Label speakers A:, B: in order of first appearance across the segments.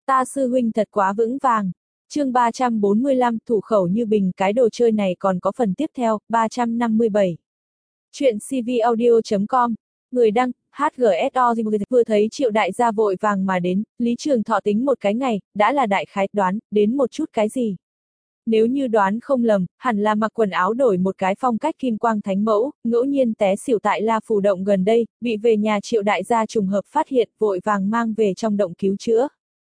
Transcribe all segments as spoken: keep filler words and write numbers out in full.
A: Ta sư huynh thật quá vững vàng. Chương ba trăm bốn mươi lăm, thủ khẩu như bình, cái đồ chơi này còn có phần tiếp theo, ba trăm năm mươi bảy. Chuyện cvaudio chấm com, người đăng, hát giê ét o vừa thấy Triệu đại gia vội vàng mà đến, Lý Trường Thọ tính một cái ngày, đã là đại khái đoán, đến một chút cái gì. Nếu như đoán không lầm, hẳn là mặc quần áo đổi một cái phong cách kim quang thánh mẫu, ngẫu nhiên té xỉu tại La Phù Động gần đây, bị về nhà Triệu đại gia trùng hợp phát hiện, vội vàng mang về trong động cứu chữa.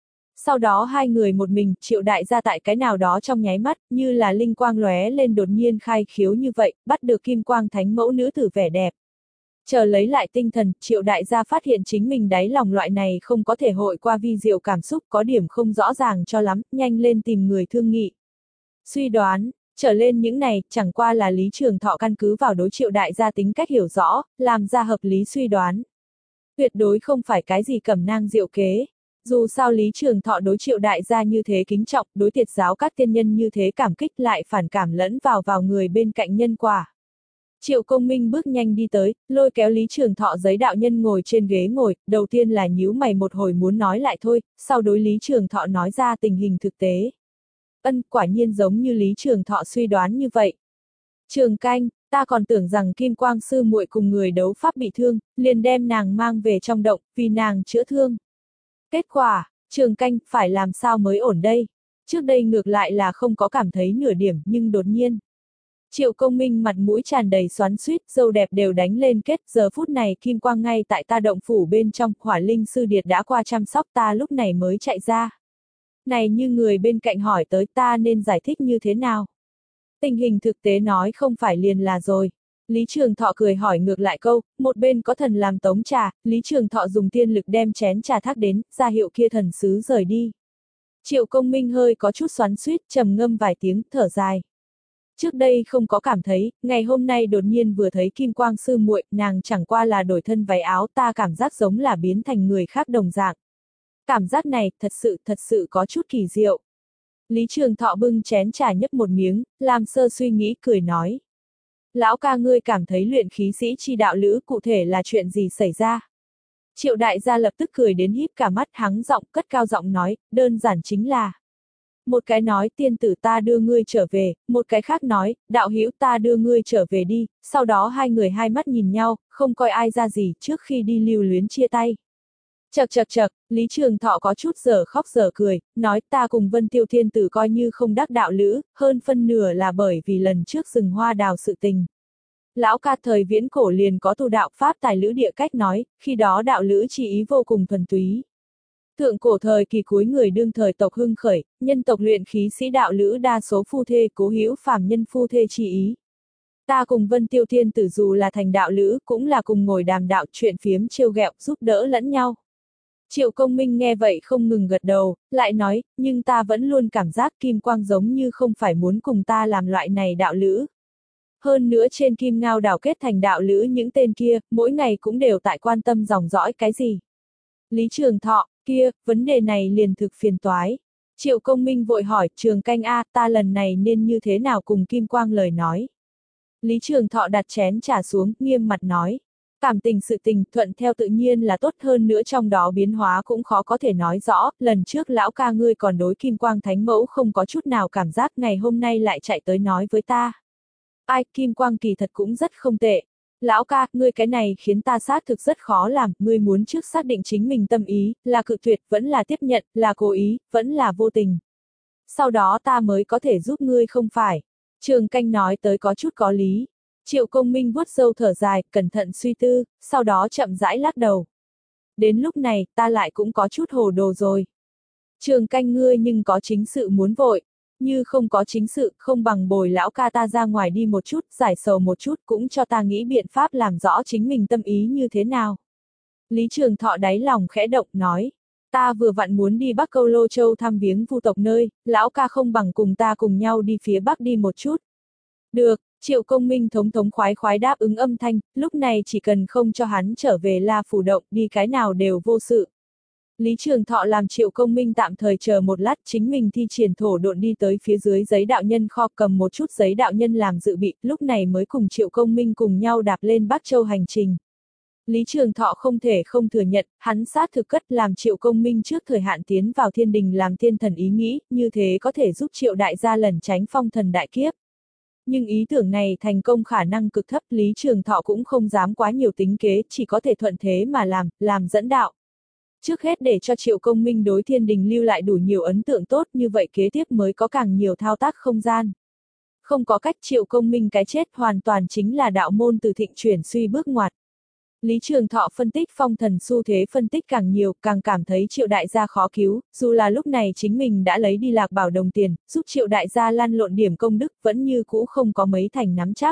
A: Sau đó hai người một mình, Triệu đại gia tại cái nào đó trong nháy mắt, như là linh quang lóe lên đột nhiên khai khiếu như vậy, bắt được kim quang thánh mẫu nữ tử vẻ đẹp. Chờ lấy lại tinh thần, Triệu đại gia phát hiện chính mình đáy lòng loại này không có thể hội qua vi diệu cảm xúc có điểm không rõ ràng cho lắm, nhanh lên tìm người thương nghị. Suy đoán, trở lên những này, chẳng qua là Lý Trường Thọ căn cứ vào đối Triệu đại gia tính cách hiểu rõ, làm ra hợp lý suy đoán. Tuyệt đối không phải cái gì cẩm nang diệu kế. Dù sao Lý Trường Thọ đối Triệu đại gia như thế kính trọng, đối Tiệt giáo các tiên nhân như thế cảm kích lại phản cảm lẫn vào vào người bên cạnh nhân quả. Triệu Công Minh bước nhanh đi tới, lôi kéo Lý Trường Thọ giấy đạo nhân ngồi trên ghế ngồi, đầu tiên là nhíu mày một hồi muốn nói lại thôi, sau đối Lý Trường Thọ nói ra tình hình thực tế. Ân, quả nhiên giống như Lý Trường Thọ suy đoán như vậy. Trường canh, ta còn tưởng rằng Kim Quang sư muội cùng người đấu pháp bị thương, liền đem nàng mang về trong động, vì nàng chữa thương. Kết quả, Trường canh, phải làm sao mới ổn đây? Trước đây ngược lại là không có cảm thấy nửa điểm, nhưng đột nhiên. Triệu Công Minh mặt mũi tràn đầy xoắn xuýt, râu đẹp đều đánh lên kết, giờ phút này Kim Quang ngay tại ta động phủ bên trong, Hỏa Linh sư điệt đã qua chăm sóc ta lúc này mới chạy ra. Này như người bên cạnh hỏi tới ta nên giải thích như thế nào? Tình hình thực tế nói không phải liền là rồi. Lý Trường Thọ cười hỏi ngược lại câu, một bên có thần làm tống trà, Lý Trường Thọ dùng tiên lực đem chén trà thác đến, ra hiệu kia thần sứ rời đi. Triệu Công Minh hơi có chút xoắn xuýt, trầm ngâm vài tiếng, thở dài. Trước đây không có cảm thấy, ngày hôm nay đột nhiên vừa thấy Kim Quang sư muội, nàng chẳng qua là đổi thân váy áo, ta cảm giác giống là biến thành người khác đồng dạng. Cảm giác này, thật sự, thật sự có chút kỳ diệu. Lý Trường Thọ bưng chén trà nhấp một miếng, làm sơ suy nghĩ, cười nói. Lão ca ngươi cảm thấy luyện khí sĩ chi đạo lữ cụ thể là chuyện gì xảy ra? Triệu đại gia lập tức cười đến híp cả mắt, hắng giọng, cất cao giọng nói, đơn giản chính là. Một cái nói tiên tử ta đưa ngươi trở về, một cái khác nói, đạo hữu ta đưa ngươi trở về đi, sau đó hai người hai mắt nhìn nhau, không coi ai ra gì trước khi đi lưu luyến chia tay. Chật chật chật, Lý Trường Thọ có chút giờ khóc giờ cười, nói ta cùng Vân Tiêu Thiên Tử coi như không đắc đạo lữ, hơn phân nửa là bởi vì lần trước rừng hoa đào sự tình. Lão ca thời viễn cổ liền có tu đạo pháp tài lữ địa cách nói, khi đó đạo lữ chỉ ý vô cùng thuần túy. Thượng cổ thời kỳ cuối người đương thời tộc hưng khởi, nhân tộc luyện khí sĩ đạo lữ đa số phu thê cố hữu phàm nhân phu thê chỉ ý. Ta cùng Vân Tiêu Thiên Tử dù là thành đạo lữ cũng là cùng ngồi đàm đạo chuyện phiếm trêu ghẹo giúp đỡ lẫn nhau. Triệu Công Minh nghe vậy không ngừng gật đầu, lại nói, nhưng ta vẫn luôn cảm giác Kim Quang giống như không phải muốn cùng ta làm loại này đạo lữ. Hơn nữa trên Kim Ngao đảo kết thành đạo lữ những tên kia, mỗi ngày cũng đều tại quan tâm dòng dõi cái gì. Lý Trường Thọ, kia, vấn đề này liền thực phiền toái. Triệu Công Minh vội hỏi, Trường canh A, ta lần này nên như thế nào cùng Kim Quang lời nói. Lý Trường Thọ đặt chén trà xuống, nghiêm mặt nói. Cảm tình sự tình thuận theo tự nhiên là tốt hơn nữa trong đó biến hóa cũng khó có thể nói rõ, lần trước lão ca ngươi còn đối Kim Quang Thánh Mẫu không có chút nào cảm giác ngày hôm nay lại chạy tới nói với ta. Ai, Kim Quang kỳ thật cũng rất không tệ. Lão ca, ngươi cái này khiến ta xác thực rất khó làm, ngươi muốn trước xác định chính mình tâm ý, là cự tuyệt, vẫn là tiếp nhận, là cố ý, vẫn là vô tình. Sau đó ta mới có thể giúp ngươi không phải. Trường canh nói tới có chút có lý. Triệu Công Minh vuốt râu thở dài, cẩn thận suy tư, sau đó chậm rãi lắc đầu. Đến lúc này, ta lại cũng có chút hồ đồ rồi. Trường canh ngươi nhưng có chính sự muốn vội. Như không có chính sự, không bằng bồi lão ca ta ra ngoài đi một chút, giải sầu một chút cũng cho ta nghĩ biện pháp làm rõ chính mình tâm ý như thế nào. Lý Trường Thọ đáy lòng khẽ động, nói. Ta vừa vặn muốn đi Bắc Câu Lô Châu thăm viếng vu tộc nơi, lão ca không bằng cùng ta cùng nhau đi phía Bắc đi một chút. Được, Triệu Công Minh thống thống khoái khoái đáp ứng âm thanh, lúc này chỉ cần không cho hắn trở về La Phủ Động, đi cái nào đều vô sự. Lý Trường Thọ làm Triệu Công Minh tạm thời chờ một lát, chính mình thi triển thổ độn đi tới phía dưới giấy đạo nhân kho cầm một chút giấy đạo nhân làm dự bị, lúc này mới cùng Triệu Công Minh cùng nhau đạp lên Bắc Châu hành trình. Lý Trường Thọ không thể không thừa nhận, hắn xác thực cất làm Triệu Công Minh trước thời hạn tiến vào thiên đình làm thiên thần ý nghĩ, như thế có thể giúp Triệu đại gia lẩn tránh phong thần đại kiếp. Nhưng ý tưởng này thành công khả năng cực thấp, Lý Trường Thọ cũng không dám quá nhiều tính kế, chỉ có thể thuận thế mà làm, làm dẫn đạo. Trước hết để cho Triệu Công Minh đối thiên đình lưu lại đủ nhiều ấn tượng tốt, như vậy kế tiếp mới có càng nhiều thao tác không gian. Không có cách, Triệu Công Minh cái chết hoàn toàn chính là đạo môn từ thịnh chuyển suy bước ngoặt. Lý Trường Thọ phân tích phong thần xu thế, phân tích càng nhiều, càng cảm thấy Triệu đại gia khó cứu, dù là lúc này chính mình đã lấy đi Lạc Bảo đồng tiền, giúp Triệu đại gia lăn lộn điểm công đức, vẫn như cũ không có mấy thành nắm chắc.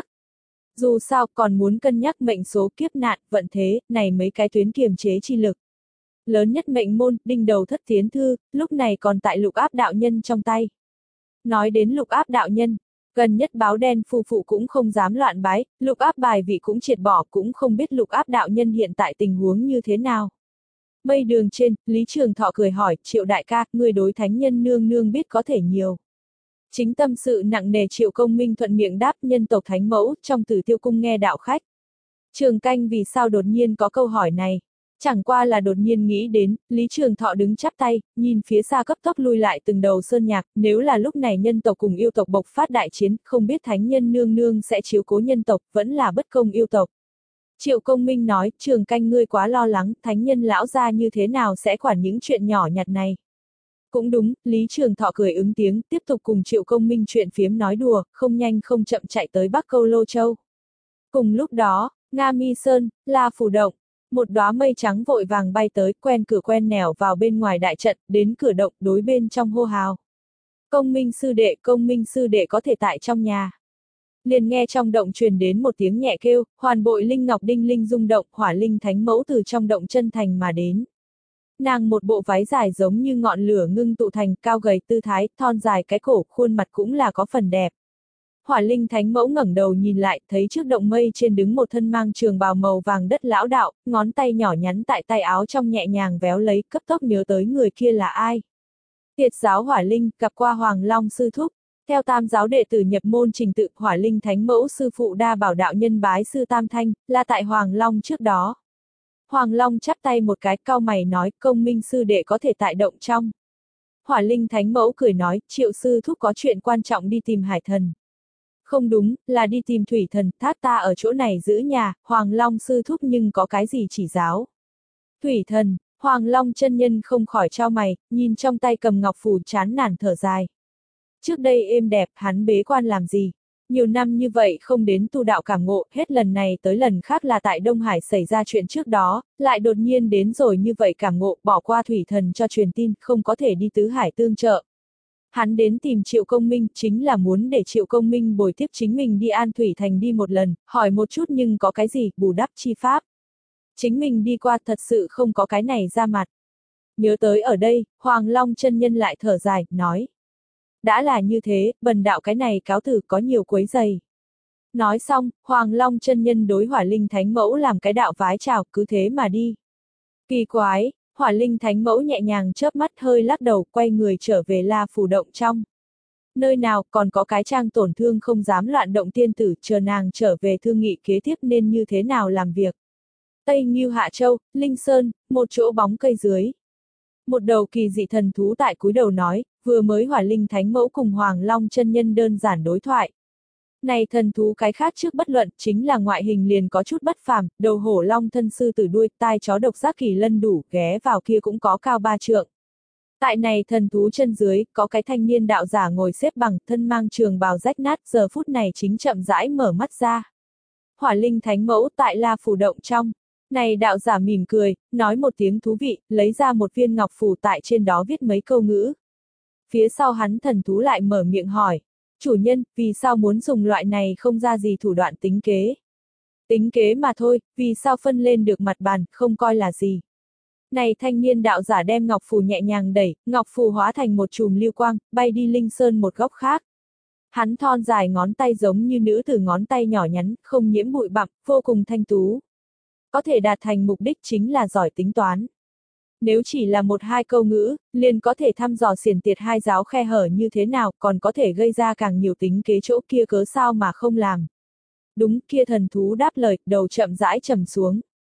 A: Dù sao, còn muốn cân nhắc mệnh số, kiếp nạn, vận thế, này mấy cái tuyến kiềm chế chi lực. Lớn nhất mệnh môn, đinh đầu thất tiến thư, lúc này còn tại Lục Áp đạo nhân trong tay. Nói đến Lục Áp đạo nhân, gần nhất báo đen phu phụ cũng không dám loạn bái, Lục Áp bài vị cũng triệt bỏ, cũng không biết Lục Áp đạo nhân hiện tại tình huống như thế nào. Mây đường trên, Lý Trường Thọ cười hỏi, Triệu đại ca, người đối thánh nhân nương nương biết có thể nhiều. Chính tâm sự nặng nề, Triệu Công Minh thuận miệng đáp, nhân tộc thánh mẫu, trong Tử Tiêu cung nghe đạo khách. Trường Canh vì sao đột nhiên có câu hỏi này? Chẳng qua là đột nhiên nghĩ đến, Lý Trường Thọ đứng chắp tay, nhìn phía xa cấp tốc lui lại từng đầu sơn nhạc, nếu là lúc này nhân tộc cùng yêu tộc bộc phát đại chiến, không biết thánh nhân nương nương sẽ chiếu cố nhân tộc, vẫn là bất công yêu tộc. Triệu Công Minh nói, Trường Canh ngươi quá lo lắng, thánh nhân lão gia như thế nào sẽ quản những chuyện nhỏ nhặt này. Cũng đúng, Lý Trường Thọ cười ứng tiếng, tiếp tục cùng Triệu Công Minh chuyện phiếm nói đùa, không nhanh không chậm chạy tới Bắc Câu Lô Châu. Cùng lúc đó, Nga Mi Sơn, La Phủ Động. Một đóa mây trắng vội vàng bay tới, quen cửa quen nẻo vào bên ngoài đại trận, đến cửa động, đối bên trong hô hào. Công Minh sư đệ, Công Minh sư đệ có thể tại trong nhà. Liền nghe trong động truyền đến một tiếng nhẹ kêu, hoàn bội linh ngọc đinh linh rung động, hỏa linh thánh mẫu từ trong động chân thành mà đến. Nàng một bộ váy dài giống như ngọn lửa ngưng tụ thành, cao gầy tư thái, thon dài cái cổ, khuôn mặt cũng là có phần đẹp. Hỏa linh thánh mẫu ngẩng đầu nhìn lại, thấy trước động mây trên đứng một thân mang trường bào màu vàng đất lão đạo, ngón tay nhỏ nhắn tại tay áo trong nhẹ nhàng véo lấy, cấp tốc nhớ tới người kia là ai. Tiệt giáo Hỏa Linh, gặp qua Hoàng Long sư thúc. Theo tam giáo đệ tử nhập môn trình tự, Hỏa Linh thánh mẫu sư phụ đa bảo đạo nhân bái sư Tam Thanh, là tại Hoàng Long trước đó. Hoàng Long chắp tay một cái, cau mày nói, Công Minh sư đệ có thể tại động trong. Hỏa Linh thánh mẫu cười nói, Triệu sư thúc có chuyện quan trọng đi tìm hải thần. Không đúng, là đi tìm thủy thần, thác ta ở chỗ này giữ nhà, Hoàng Long sư thúc nhưng có cái gì chỉ giáo. Thủy thần, Hoàng Long chân nhân không khỏi trao mày, nhìn trong tay cầm ngọc phù chán nản thở dài. Trước đây êm đẹp, hắn bế quan làm gì? Nhiều năm như vậy không đến tu đạo cảm ngộ, hết lần này tới lần khác là tại Đông Hải xảy ra chuyện trước đó, lại đột nhiên đến rồi như vậy cảm ngộ, bỏ qua thủy thần cho truyền tin, không có thể đi tứ hải tương trợ. Hắn đến tìm Triệu Công Minh chính là muốn để Triệu Công Minh bồi tiếp chính mình đi An Thủy Thành đi một lần, hỏi một chút nhưng có cái gì, bù đắp chi pháp. Chính mình đi qua thật sự không có cái này ra mặt. Nhớ tới ở đây, Hoàng Long chân nhân lại thở dài, nói. Đã là như thế, bần đạo cái này cáo từ có nhiều quấy giày. Nói xong, Hoàng Long chân nhân đối Hỏa Linh thánh mẫu làm cái đạo vái chào, cứ thế mà đi. Kỳ quái. Hỏa Linh thánh mẫu nhẹ nhàng chớp mắt hơi lắc đầu, quay người trở về La Phủ động trong. Nơi nào còn có cái trang tổn thương không dám loạn động tiên tử, chờ nàng trở về thương nghị kế tiếp nên như thế nào làm việc. Tây Ngưu Hạ Châu, Linh Sơn, một chỗ bóng cây dưới. Một đầu kỳ dị thần thú tại cúi đầu nói, vừa mới Hỏa Linh thánh mẫu cùng Hoàng Long chân nhân đơn giản đối thoại. Này thần thú cái khác trước bất luận, chính là ngoại hình liền có chút bất phàm, đầu hổ long thân sư tử đuôi, tai chó độc giác kỳ lân đủ, ghé vào kia cũng có cao ba trượng. Tại này thần thú chân dưới, có cái thanh niên đạo giả ngồi xếp bằng, thân mang trường bào rách nát, giờ phút này chính chậm rãi mở mắt ra. Hỏa Linh thánh mẫu tại La Phủ động trong. Này đạo giả mỉm cười, nói một tiếng thú vị, lấy ra một viên ngọc phù tại trên đó viết mấy câu ngữ. Phía sau hắn thần thú lại mở miệng hỏi. Chủ nhân, vì sao muốn dùng loại này không ra gì thủ đoạn tính kế? Tính kế mà thôi, vì sao phân lên được mặt bàn, không coi là gì. Này thanh niên đạo giả đem ngọc phù nhẹ nhàng đẩy, ngọc phù hóa thành một chùm lưu quang, bay đi Linh Sơn một góc khác. Hắn thon dài ngón tay giống như nữ tử ngón tay nhỏ nhắn, không nhiễm bụi bặm, vô cùng thanh tú. Có thể đạt thành mục đích chính là giỏi tính toán. Nếu chỉ là một hai câu ngữ, liền có thể thăm dò xiển tiệt hai giáo khe hở như thế nào, còn có thể gây ra càng nhiều tính kế chỗ kia cớ sao mà không làm. Đúng, kia thần thú đáp lời, đầu chậm rãi trầm xuống.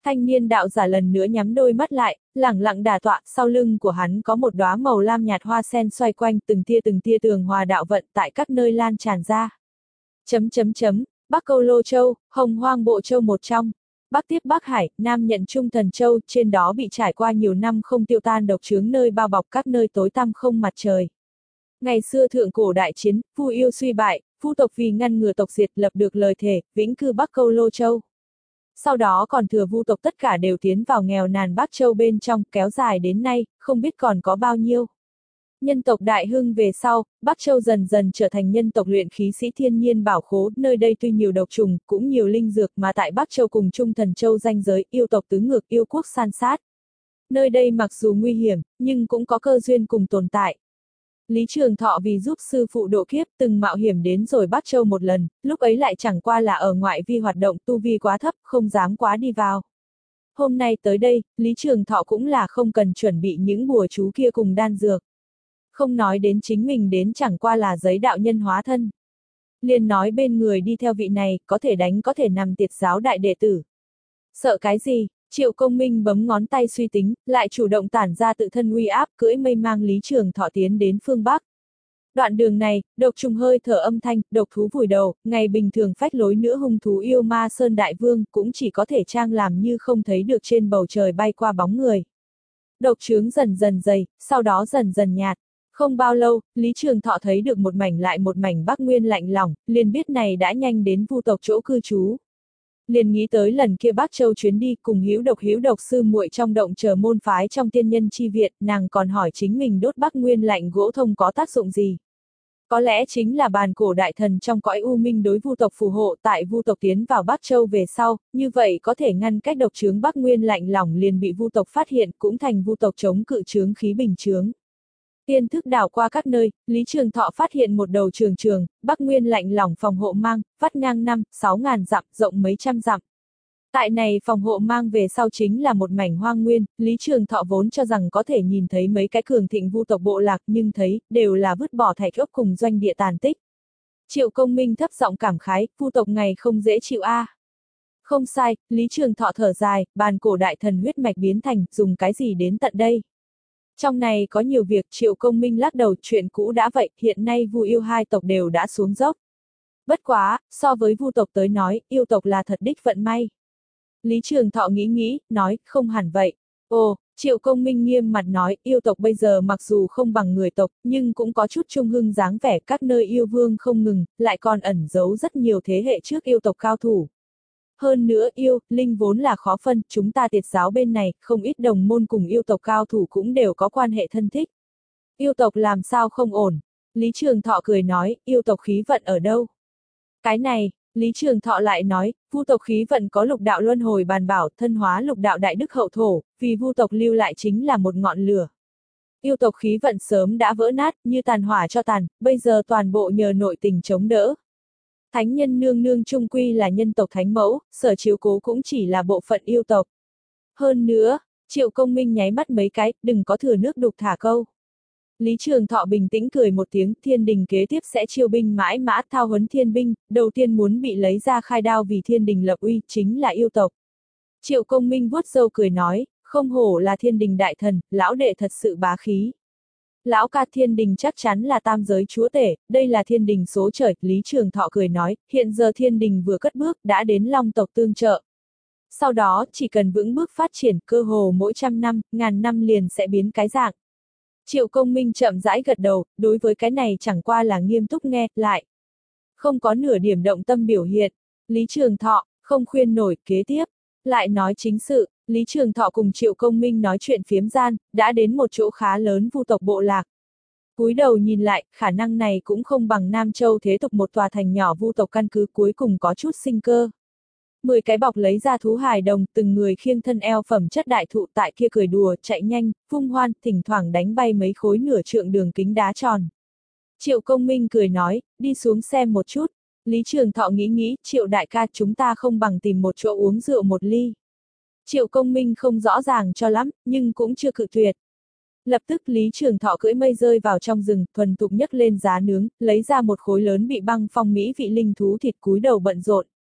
A: Thanh niên đạo giả lần nữa nhắm đôi mắt lại, lẳng lặng đả tọa, sau lưng của hắn có một đóa màu lam nhạt hoa sen xoay quanh, từng tia từng tia tường hòa đạo vận tại các nơi lan tràn ra. Chấm chấm chấm, Bắc Câu Lô Châu, Hồng Hoang Bộ Châu một trong. Bắc tiếp Bắc Hải, Nam nhận Trung Thần Châu, trên đó bị trải qua nhiều năm không tiêu tan độc chướng nơi bao bọc các nơi tối tăm không mặt trời. Ngày xưa thượng cổ đại chiến, Vu yêu suy bại, Vu tộc vì ngăn ngừa tộc diệt lập được lời thề, vĩnh cư Bắc Câu Lô Châu. Sau đó còn thừa Vu tộc tất cả đều tiến vào nghèo nàn Bắc Châu bên trong, kéo dài đến nay, không biết còn có bao nhiêu. Nhân tộc đại hưng về sau, Bắc Châu dần dần trở thành nhân tộc luyện khí sĩ thiên nhiên bảo khố, nơi đây tuy nhiều độc trùng, cũng nhiều linh dược mà tại Bắc Châu cùng Trung Thần Châu ranh giới, yêu tộc tứ ngược, yêu quốc san sát. Nơi đây mặc dù nguy hiểm, nhưng cũng có cơ duyên cùng tồn tại. Lý Trường Thọ vì giúp sư phụ độ kiếp từng mạo hiểm đến rồi Bắc Châu một lần, lúc ấy lại chẳng qua là ở ngoại vi hoạt động, tu vi quá thấp, không dám quá đi vào. Hôm nay tới đây, Lý Trường Thọ cũng là không cần chuẩn bị những bùa chú kia cùng đan dược. Không nói đến chính mình đến chẳng qua là giấy đạo nhân hóa thân. Liền nói bên người đi theo vị này, có thể đánh có thể nằm tiệt giáo đại đệ tử. Sợ cái gì? Triệu Công Minh bấm ngón tay suy tính, lại chủ động tản ra tự thân uy áp, cưỡi mây mang Lý Trường Thọ tiến đến phương Bắc. Đoạn đường này, độc trùng hơi thở âm thanh, độc thú vùi đầu, ngày bình thường phách lối nữa hung thú yêu ma Sơn Đại Vương cũng chỉ có thể trang làm như không thấy được trên bầu trời bay qua bóng người. Độc chướng dần dần dày, sau đó dần dần nhạt. Không bao lâu, Lý Trường Thọ thấy được một mảnh lại một mảnh Bắc Nguyên lạnh lỏng, liền biết này đã nhanh đến Vu tộc chỗ cư trú. Liền nghĩ tới lần kia Bắc Châu chuyến đi cùng hữu độc hữu độc sư muội trong động chờ môn phái trong tiên nhân chi viện, nàng còn hỏi chính mình đốt Bắc Nguyên lạnh gỗ thông có tác dụng gì. Có lẽ chính là bàn cổ đại thần trong cõi u minh đối Vu tộc phù hộ, tại Vu tộc tiến vào Bắc Châu về sau, như vậy có thể ngăn cách độc chướng Bắc Nguyên lạnh lỏng liền bị Vu tộc phát hiện, cũng thành Vu tộc chống cự chướng khí bình chướng. Tiên thức đảo qua các nơi, Lý Trường Thọ phát hiện một đầu trường trường, Bắc Nguyên lạnh lỏng phòng hộ mang, vắt ngang năm, sáu ngàn dặm, rộng mấy trăm dặm. Tại này phòng hộ mang về sau chính là một mảnh hoang nguyên, Lý Trường Thọ vốn cho rằng có thể nhìn thấy mấy cái cường thịnh Vu tộc bộ lạc nhưng thấy, đều là vứt bỏ thạch ốc cùng doanh địa tàn tích. Triệu Công Minh thấp giọng cảm khái, Vu tộc ngày không dễ chịu a. À. Không sai, Lý Trường Thọ thở dài, bàn cổ đại thần huyết mạch biến thành, dùng cái gì đến tận đây. Trong này có nhiều việc, Triệu Công Minh lắc đầu, chuyện cũ đã vậy, hiện nay Vu yêu hai tộc đều đã xuống dốc. Bất quá, so với Vu tộc tới nói, yêu tộc là thật đích vận may. Lý Trường Thọ nghĩ nghĩ, nói, không hẳn vậy. Ồ, Triệu Công Minh nghiêm mặt nói, yêu tộc bây giờ mặc dù không bằng người tộc, nhưng cũng có chút trung hưng dáng vẻ, các nơi yêu vương không ngừng, lại còn ẩn giấu rất nhiều thế hệ trước yêu tộc cao thủ. Hơn nữa yêu, linh vốn là khó phân, chúng ta tiệt giáo bên này, không ít đồng môn cùng yêu tộc cao thủ cũng đều có quan hệ thân thích. Yêu tộc làm sao không ổn? Lý Trường Thọ cười nói, yêu tộc khí vận ở đâu? Cái này, Lý Trường Thọ lại nói, Vu tộc khí vận có lục đạo luân hồi bàn bảo, thân hóa lục đạo đại đức hậu thổ, vì Vu tộc lưu lại chính là một ngọn lửa. Yêu tộc khí vận sớm đã vỡ nát, như tàn hỏa cho tàn, bây giờ toàn bộ nhờ nội tình chống đỡ. Thánh nhân nương nương trung quy là nhân tộc thánh mẫu, sở chiếu cố cũng chỉ là bộ phận yêu tộc. Hơn nữa, Triệu Công Minh nháy mắt mấy cái, đừng có thừa nước đục thả câu. Lý Trường Thọ bình tĩnh cười một tiếng, thiên đình kế tiếp sẽ chiêu binh mãi mã thao huấn thiên binh, đầu tiên muốn bị lấy ra khai đao vì thiên đình lập uy, chính là yêu tộc. Triệu Công Minh vuốt râu cười nói, không hổ là thiên đình đại thần, lão đệ thật sự bá khí. Lão ca thiên đình chắc chắn là tam giới chúa tể, đây là thiên đình số trời, Lý Trường Thọ cười nói, hiện giờ thiên đình vừa cất bước, đã đến long tộc tương trợ. Sau đó, chỉ cần vững bước phát triển, cơ hồ mỗi trăm năm, ngàn năm liền sẽ biến cái dạng. Triệu Công Minh chậm rãi gật đầu, đối với cái này chẳng qua là nghiêm túc nghe, lại. Không có nửa điểm động tâm biểu hiện. Lý Trường Thọ, không khuyên nổi, kế tiếp. Lại nói chính sự, Lý Trường Thọ cùng Triệu Công Minh nói chuyện phiếm gian, đã đến một chỗ khá lớn Vu tộc bộ lạc. Cúi đầu nhìn lại, khả năng này cũng không bằng Nam Châu thế tục một tòa thành nhỏ Vu tộc căn cứ cuối cùng có chút sinh cơ. Mười cái bọc lấy ra thú hài đồng, từng người khiêng thân eo phẩm chất đại thụ tại kia cười đùa, chạy nhanh, vung hoan, thỉnh thoảng đánh bay mấy khối nửa trượng đường kính đá tròn. Triệu Công Minh cười nói, đi xuống xem một chút. Lý Trường Thọ nghĩ nghĩ, Triệu đại ca chúng ta không bằng tìm một chỗ uống rượu một ly. Triệu Công Minh không rõ ràng cho lắm, nhưng cũng chưa cự tuyệt. Lập tức Lý Trường Thọ cưỡi mây rơi vào trong rừng, thuần thục nhấc lên giá nướng, lấy ra một khối lớn bị băng phong mỹ vị linh thú thịt cúi đầu bận rộn.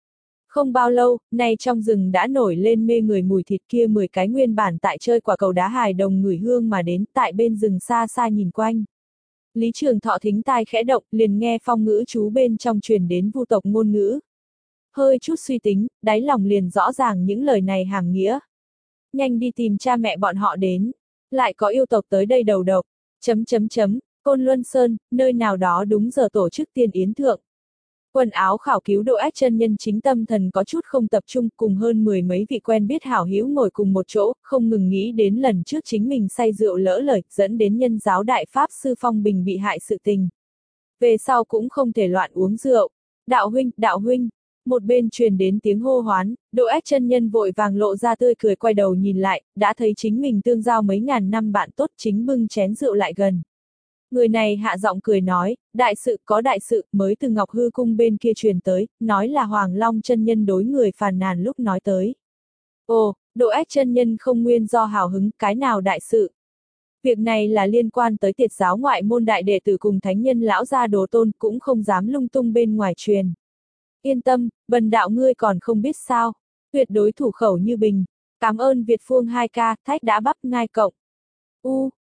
A: Không bao lâu, nay trong rừng đã nổi lên mê người mùi thịt kia mười cái nguyên bản tại chơi quả cầu đá hài đồng ngửi hương mà đến tại bên rừng xa xa nhìn quanh. Lý Trường Thọ thính tai khẽ động, liền nghe phong ngữ chú bên trong truyền đến vu tộc ngôn ngữ. Hơi chút suy tính, đáy lòng liền rõ ràng những lời này hàm nghĩa. Nhanh đi tìm cha mẹ bọn họ đến. Lại có yêu tộc tới đây đầu độc. Chấm chấm chấm, Côn Luân Sơn, nơi nào đó đúng giờ tổ chức tiên yến thượng. Quần áo khảo cứu độ ách chân nhân chính tâm thần có chút không tập trung cùng hơn mười mấy vị quen biết hảo hữu ngồi cùng một chỗ, không ngừng nghĩ đến lần trước chính mình say rượu lỡ lời, dẫn đến nhân giáo đại pháp sư Phong Bình bị hại sự tình. Về sau cũng không thể loạn uống rượu. Đạo huynh, đạo huynh. Một bên truyền đến tiếng hô hoán, độ ách chân nhân vội vàng lộ ra tươi cười quay đầu nhìn lại, đã thấy chính mình tương giao mấy ngàn năm bạn tốt chính bưng chén rượu lại gần. Người này hạ giọng cười nói, đại sự có đại sự, mới từ Ngọc Hư Cung bên kia truyền tới, nói là Hoàng Long chân nhân đối người phàn nàn lúc nói tới. Ồ, độ ách chân nhân không nguyên do hào hứng, cái nào đại sự? Việc này là liên quan tới tiệt giáo ngoại môn đại đệ tử cùng thánh nhân lão gia đồ tôn, cũng không dám lung tung bên ngoài truyền. Yên tâm, bần đạo ngươi còn không biết sao, tuyệt đối thủ khẩu như bình. Cảm ơn Việt Phương hai ca, thách đã bắp ngai cộng. U,